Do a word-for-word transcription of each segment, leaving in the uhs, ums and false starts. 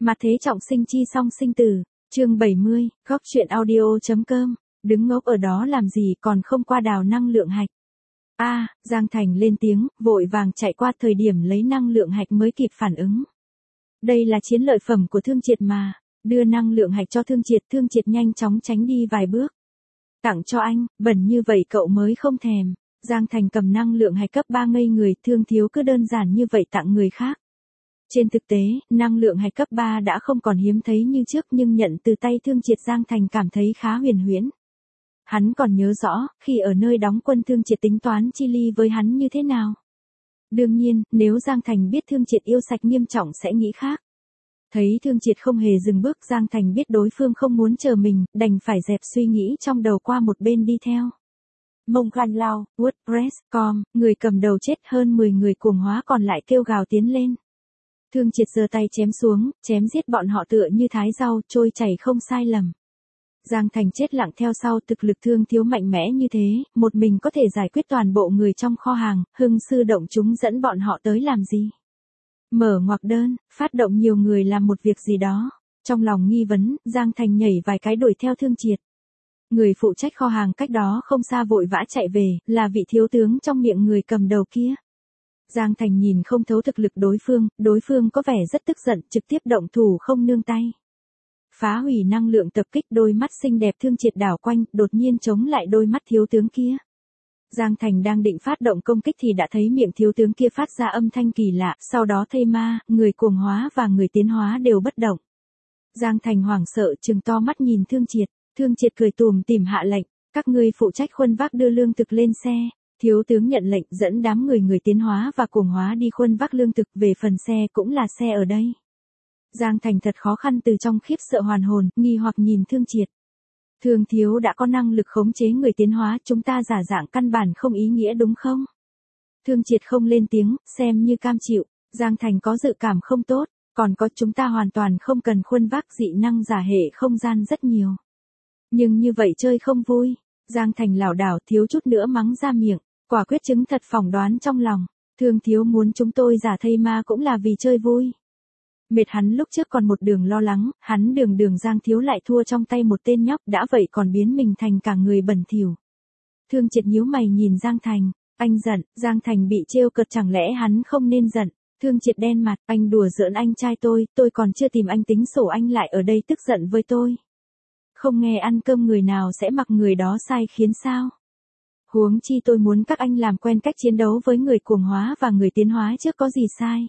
Mà thế trọng sinh chi song sinh tử, chương bảy mươi, góc chuyện audio.com, đứng ngốc ở đó làm gì còn không qua đào năng lượng hạch. A, à, Giang Thành lên tiếng, vội vàng chạy qua thời điểm lấy năng lượng hạch mới kịp phản ứng. Đây là chiến lợi phẩm của Thương Triệt mà, đưa năng lượng hạch cho Thương Triệt, Thương Triệt nhanh chóng tránh đi vài bước. Tặng cho anh, bẩn như vậy cậu mới không thèm. Giang Thành cầm năng lượng hạch cấp ba ngây người, Thương thiếu cứ đơn giản như vậy tặng người khác. Trên thực tế, năng lượng hạch cấp ba đã không còn hiếm thấy như trước nhưng nhận từ tay Thương Triệt Giang Thành cảm thấy khá huyền huyễn. Hắn còn nhớ rõ, khi ở nơi đóng quân Thương Triệt tính toán chi ly với hắn như thế nào. Đương nhiên, nếu Giang Thành biết Thương Triệt yêu sạch nghiêm trọng sẽ nghĩ khác. Thấy Thương Triệt không hề dừng bước, Giang Thành biết đối phương không muốn chờ mình, đành phải dẹp suy nghĩ trong đầu qua một bên đi theo. Mông Khanh Lao, WordPress chấm com, người cầm đầu chết, hơn mười người cuồng hóa còn lại kêu gào tiến lên. Thương Triệt giơ tay chém xuống, chém giết bọn họ tựa như thái rau, trôi chảy không sai lầm. Giang Thành chết lặng theo sau, thực lực Thương thiếu mạnh mẽ như thế, một mình có thể giải quyết toàn bộ người trong kho hàng, hưng sư động chúng dẫn bọn họ tới làm gì? Mở ngoặc đơn, phát động nhiều người làm một việc gì đó. Trong lòng nghi vấn, Giang Thành nhảy vài cái đuổi theo Thương Triệt. Người phụ trách kho hàng cách đó không xa vội vã chạy về, là vị thiếu tướng trong miệng người cầm đầu kia. Giang Thành nhìn không thấu thực lực đối phương, đối phương có vẻ rất tức giận, trực tiếp động thủ không nương tay. Phá hủy năng lượng tập kích, đôi mắt xinh đẹp Thương Triệt đảo quanh, đột nhiên chống lại đôi mắt thiếu tướng kia. Giang Thành đang định phát động công kích thì đã thấy miệng thiếu tướng kia phát ra âm thanh kỳ lạ, sau đó thây ma, người cuồng hóa và người tiến hóa đều bất động. Giang Thành hoảng sợ trừng to mắt nhìn Thương Triệt, Thương Triệt cười tùm tìm hạ lệnh, các ngươi phụ trách khuân vác đưa lương thực lên xe. Thiếu tướng nhận lệnh dẫn đám người người tiến hóa và cuồng hóa đi khuân vác lương thực, về phần xe cũng là xe ở đây. Giang Thành thật khó khăn từ trong khiếp sợ hoàn hồn, nghi hoặc nhìn Thương Triệt. Thương thiếu đã có năng lực khống chế người tiến hóa, chúng ta giả dạng căn bản không ý nghĩa đúng không? Thương Triệt không lên tiếng, xem như cam chịu. Giang Thành có dự cảm không tốt, còn có chúng ta hoàn toàn không cần khuân vác, dị năng giả hệ không gian rất nhiều. Nhưng như vậy chơi không vui. Giang Thành lảo đảo thiếu chút nữa mắng ra miệng, quả quyết chứng thật phỏng đoán trong lòng. Thương thiếu muốn chúng tôi giả thây ma cũng là vì chơi vui. Mệt hắn lúc trước còn một đường lo lắng, hắn đường đường Giang thiếu lại thua trong tay một tên nhóc, đã vậy còn biến mình thành cả người bẩn thỉu. Thương Triệt nhíu mày nhìn Giang Thành, anh giận, Giang Thành bị trêu cợt chẳng lẽ hắn không nên giận. Thương Triệt đen mặt, anh đùa giỡn anh trai tôi, tôi còn chưa tìm anh tính sổ anh lại ở đây tức giận với tôi. Không nghe ăn cơm người nào sẽ mặc người đó sai khiến sao? Huống chi tôi muốn các anh làm quen cách chiến đấu với người cuồng hóa và người tiến hóa trước có gì sai.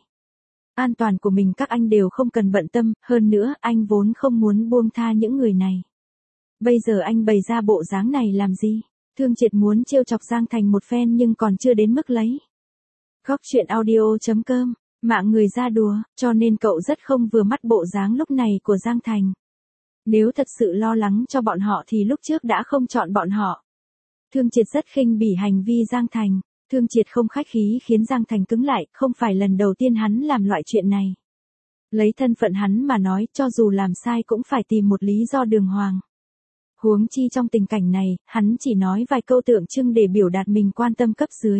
An toàn của mình các anh đều không cần bận tâm, hơn nữa anh vốn không muốn buông tha những người này. Bây giờ anh bày ra bộ dáng này làm gì? Thương Triệt muốn trêu chọc Giang Thành một phen nhưng còn chưa đến mức lấy. Góc chuyện audio.com, mạng người ra đùa, cho nên cậu rất không vừa mắt bộ dáng lúc này của Giang Thành. Nếu thật sự lo lắng cho bọn họ thì lúc trước đã không chọn bọn họ. Thương Triệt rất khinh bỉ hành vi Giang Thành. Thương Triệt không khách khí khiến Giang Thành cứng lại, không phải lần đầu tiên hắn làm loại chuyện này. Lấy thân phận hắn mà nói, cho dù làm sai cũng phải tìm một lý do đường hoàng. Huống chi trong tình cảnh này, hắn chỉ nói vài câu tượng trưng để biểu đạt mình quan tâm cấp dưới.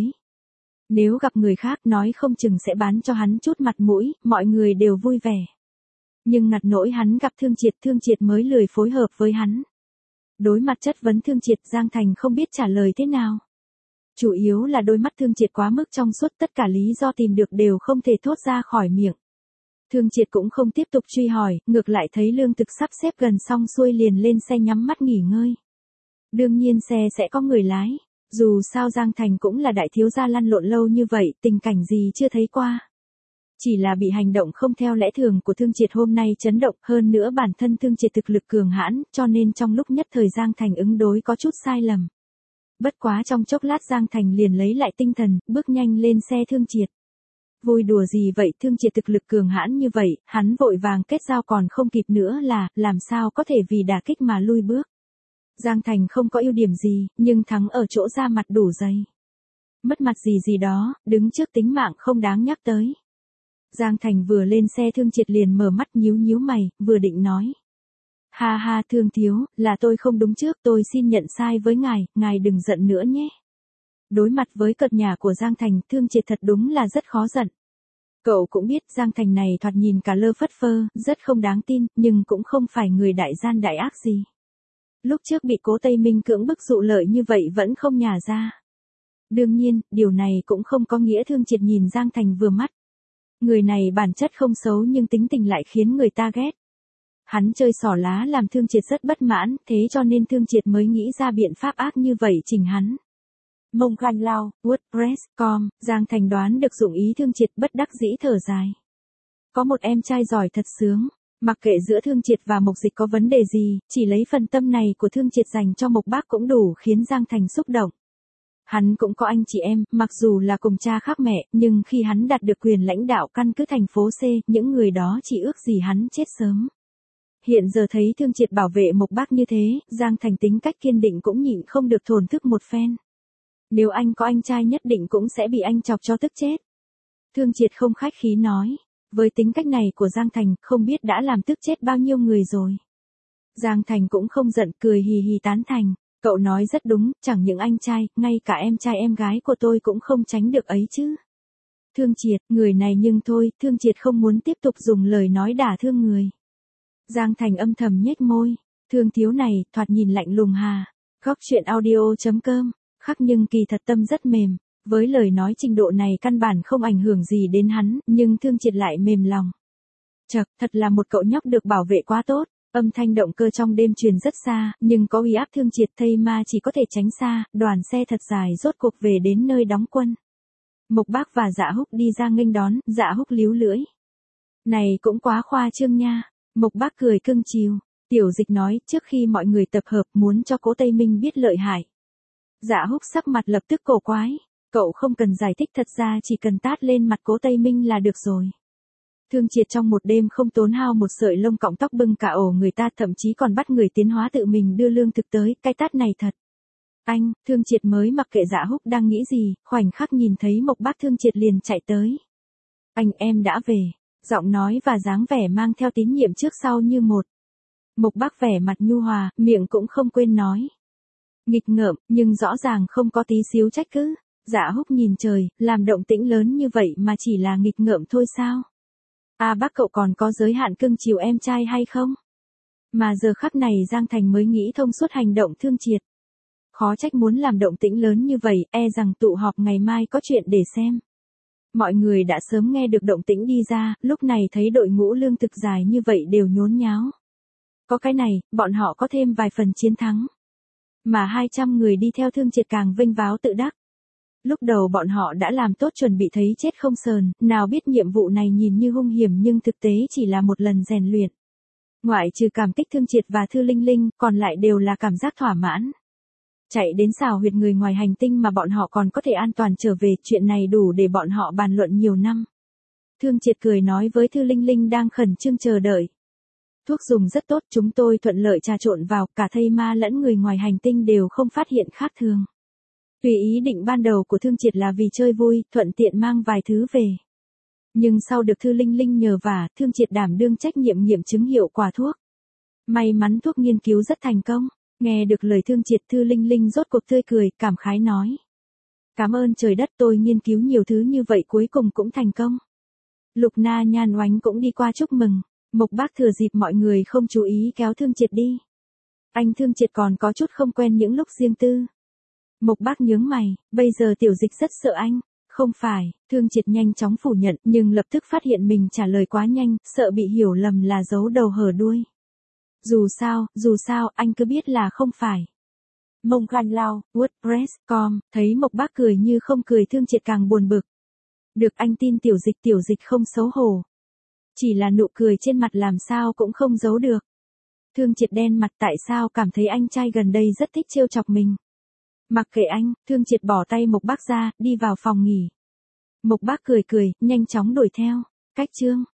Nếu gặp người khác nói không chừng sẽ bán cho hắn chút mặt mũi, mọi người đều vui vẻ. Nhưng ngặt nỗi hắn gặp Thương Triệt, Thương Triệt mới lười phối hợp với hắn. Đối mặt chất vấn Thương Triệt, Giang Thành không biết trả lời thế nào. Chủ yếu là đôi mắt Thương Triệt quá mức trong suốt, tất cả lý do tìm được đều không thể thốt ra khỏi miệng. Thương Triệt cũng không tiếp tục truy hỏi, ngược lại thấy lương thực sắp xếp gần xong xuôi liền lên xe nhắm mắt nghỉ ngơi. Đương nhiên xe sẽ có người lái, dù sao Giang Thành cũng là đại thiếu gia lăn lộn lâu như vậy, tình cảnh gì chưa thấy qua. Chỉ là bị hành động không theo lẽ thường của Thương Triệt hôm nay chấn động, hơn nữa bản thân Thương Triệt thực lực cường hãn, cho nên trong lúc nhất thời Giang Thành ứng đối có chút sai lầm. Bất quá trong chốc lát Giang Thành liền lấy lại tinh thần, bước nhanh lên xe Thương Triệt. Vui đùa gì vậy, Thương Triệt thực lực cường hãn như vậy, hắn vội vàng kết giao còn không kịp nữa là, làm sao có thể vì đả kích mà lui bước. Giang Thành không có ưu điểm gì, nhưng thắng ở chỗ ra mặt đủ dày. Mất mặt gì gì đó, đứng trước tính mạng không đáng nhắc tới. Giang Thành vừa lên xe Thương Triệt liền mở mắt nhíu nhíu mày, vừa định nói. Ha ha Thương thiếu, là tôi không đúng trước, tôi xin nhận sai với ngài, ngài đừng giận nữa nhé. Đối mặt với cợt nhả của Giang Thành, Thương Triệt thật đúng là rất khó giận. Cậu cũng biết Giang Thành này thoạt nhìn cả lơ phất phơ, rất không đáng tin, nhưng cũng không phải người đại gian đại ác gì. Lúc trước bị Cố Tây Minh cưỡng bức dụ lợi như vậy vẫn không nhả ra. Đương nhiên, điều này cũng không có nghĩa Thương Triệt nhìn Giang Thành vừa mắt. Người này bản chất không xấu nhưng tính tình lại khiến người ta ghét. Hắn chơi xỏ lá làm Thương Triệt rất bất mãn, thế cho nên Thương Triệt mới nghĩ ra biện pháp ác như vậy chỉnh hắn. Mông Khan Lao, WordPress chấm com, Giang Thành đoán được dụng ý Thương Triệt bất đắc dĩ thở dài. Có một em trai giỏi thật sướng, mặc kệ giữa Thương Triệt và Mộc Dịch có vấn đề gì, chỉ lấy phần tâm này của Thương Triệt dành cho Mộc Bác cũng đủ khiến Giang Thành xúc động. Hắn cũng có anh chị em, mặc dù là cùng cha khác mẹ, nhưng khi hắn đạt được quyền lãnh đạo căn cứ thành phố C, những người đó chỉ ước gì hắn chết sớm. Hiện giờ thấy Thương Triệt bảo vệ Mộc Bác như thế, Giang Thành tính cách kiên định cũng nhịn không được thổn thức một phen. Nếu anh có anh trai nhất định cũng sẽ bị anh chọc cho tức chết. Thương Triệt không khách khí nói. Với tính cách này của Giang Thành, không biết đã làm tức chết bao nhiêu người rồi. Giang Thành cũng không giận, cười hì hì tán thành. Cậu nói rất đúng, chẳng những anh trai, ngay cả em trai em gái của tôi cũng không tránh được ấy chứ. Thương Triệt, người này nhưng thôi, Thương Triệt không muốn tiếp tục dùng lời nói đả thương người. Giang Thành âm thầm nhếch môi. Thương thiếu này, thoạt nhìn lạnh lùng hà. Góc truyện audio chấm com, khắc nhưng kỳ thật tâm rất mềm. Với lời nói trình độ này căn bản không ảnh hưởng gì đến hắn, nhưng Thương Triệt lại mềm lòng. Chậc, thật là một cậu nhóc được bảo vệ quá tốt. Âm thanh động cơ trong đêm truyền rất xa, nhưng có uy áp Thương Triệt thây ma chỉ có thể tránh xa, đoàn xe thật dài rốt cuộc về đến nơi đóng quân. Mộc Bác và Dạ Húc đi ra nghênh đón, Dạ Húc líu lưỡi. Này cũng quá khoa trương nha. Mộc Bác cười cưng chiều. Tiểu Dịch nói, trước khi mọi người tập hợp muốn cho Cố Tây Minh biết lợi hại. Dạ Húc sắc mặt lập tức cổ quái. Cậu không cần giải thích, thật ra chỉ cần tát lên mặt Cố Tây Minh là được rồi. Thương Triệt trong một đêm không tốn hao một sợi lông cọng tóc bưng cả ổ người ta, thậm chí còn bắt người tiến hóa tự mình đưa lương thực tới, cái tát này thật. Anh, Thương Triệt mới mặc kệ Dạ Húc đang nghĩ gì, khoảnh khắc nhìn thấy Mộc Bác Thương Triệt liền chạy tới. Anh em đã về, giọng nói và dáng vẻ mang theo tín nhiệm trước sau như một. Mộc Bác vẻ mặt nhu hòa, miệng cũng không quên nói. Nghịch ngợm, nhưng rõ ràng không có tí xíu trách cứ. Dạ Húc nhìn trời, làm động tĩnh lớn như vậy mà chỉ là nghịch ngợm thôi sao? À bác cậu còn có giới hạn cưng chiều em trai hay không? Mà giờ khắc này Giang Thành mới nghĩ thông suốt hành động Thương Triệt. Khó trách muốn làm động tĩnh lớn như vậy, e rằng tụ họp ngày mai có chuyện để xem. Mọi người đã sớm nghe được động tĩnh đi ra, lúc này thấy đội ngũ lương thực dài như vậy đều nhốn nháo. Có cái này, bọn họ có thêm vài phần chiến thắng. Mà hai trăm người đi theo Thương Triệt càng vênh váo tự đắc. Lúc đầu bọn họ đã làm tốt chuẩn bị thấy chết không sờn, nào biết nhiệm vụ này nhìn như hung hiểm nhưng thực tế chỉ là một lần rèn luyện. Ngoại trừ cảm kích Thương Triệt và Thư Linh Linh, còn lại đều là cảm giác thỏa mãn. Chạy đến xào huyệt người ngoài hành tinh mà bọn họ còn có thể an toàn trở về, chuyện này đủ để bọn họ bàn luận nhiều năm. Thương Triệt cười nói với Thư Linh Linh đang khẩn trương chờ đợi. Thuốc dùng rất tốt, chúng tôi thuận lợi trà trộn vào, cả thây ma lẫn người ngoài hành tinh đều không phát hiện khác thường. Tùy ý định ban đầu của Thương Triệt là vì chơi vui, thuận tiện mang vài thứ về. Nhưng sau được Thư Linh Linh nhờ vả, Thương Triệt đảm đương trách nhiệm nghiệm chứng hiệu quả thuốc. May mắn thuốc nghiên cứu rất thành công. Nghe được lời Thương Triệt, Thư Linh Linh rốt cuộc tươi cười, cảm khái nói. Cảm ơn trời đất, tôi nghiên cứu nhiều thứ như vậy cuối cùng cũng thành công. Lục Na Nhan Oánh cũng đi qua chúc mừng. Mộc Bác thừa dịp mọi người không chú ý kéo Thương Triệt đi. Anh Thương Triệt còn có chút không quen những lúc riêng tư. Mộc Bác nhướng mày, bây giờ Tiểu Dịch rất sợ anh. Không phải, Thương Triệt nhanh chóng phủ nhận nhưng lập tức phát hiện mình trả lời quá nhanh, sợ bị hiểu lầm là giấu đầu hở đuôi. Dù sao, dù sao, anh cứ biết là không phải. Mông Khan Lao, WordPress chấm com, thấy Mộc Bác cười như không cười, Thương Triệt càng buồn bực. Được anh tin Tiểu Dịch, Tiểu Dịch không xấu hổ. Chỉ là nụ cười trên mặt làm sao cũng không giấu được. Thương Triệt đen mặt, tại sao cảm thấy anh trai gần đây rất thích trêu chọc mình. Mặc kệ anh, Thương Triệt bỏ tay Mộc Bác ra, đi vào phòng nghỉ. Mộc Bác cười cười, nhanh chóng đuổi theo. Cách chương.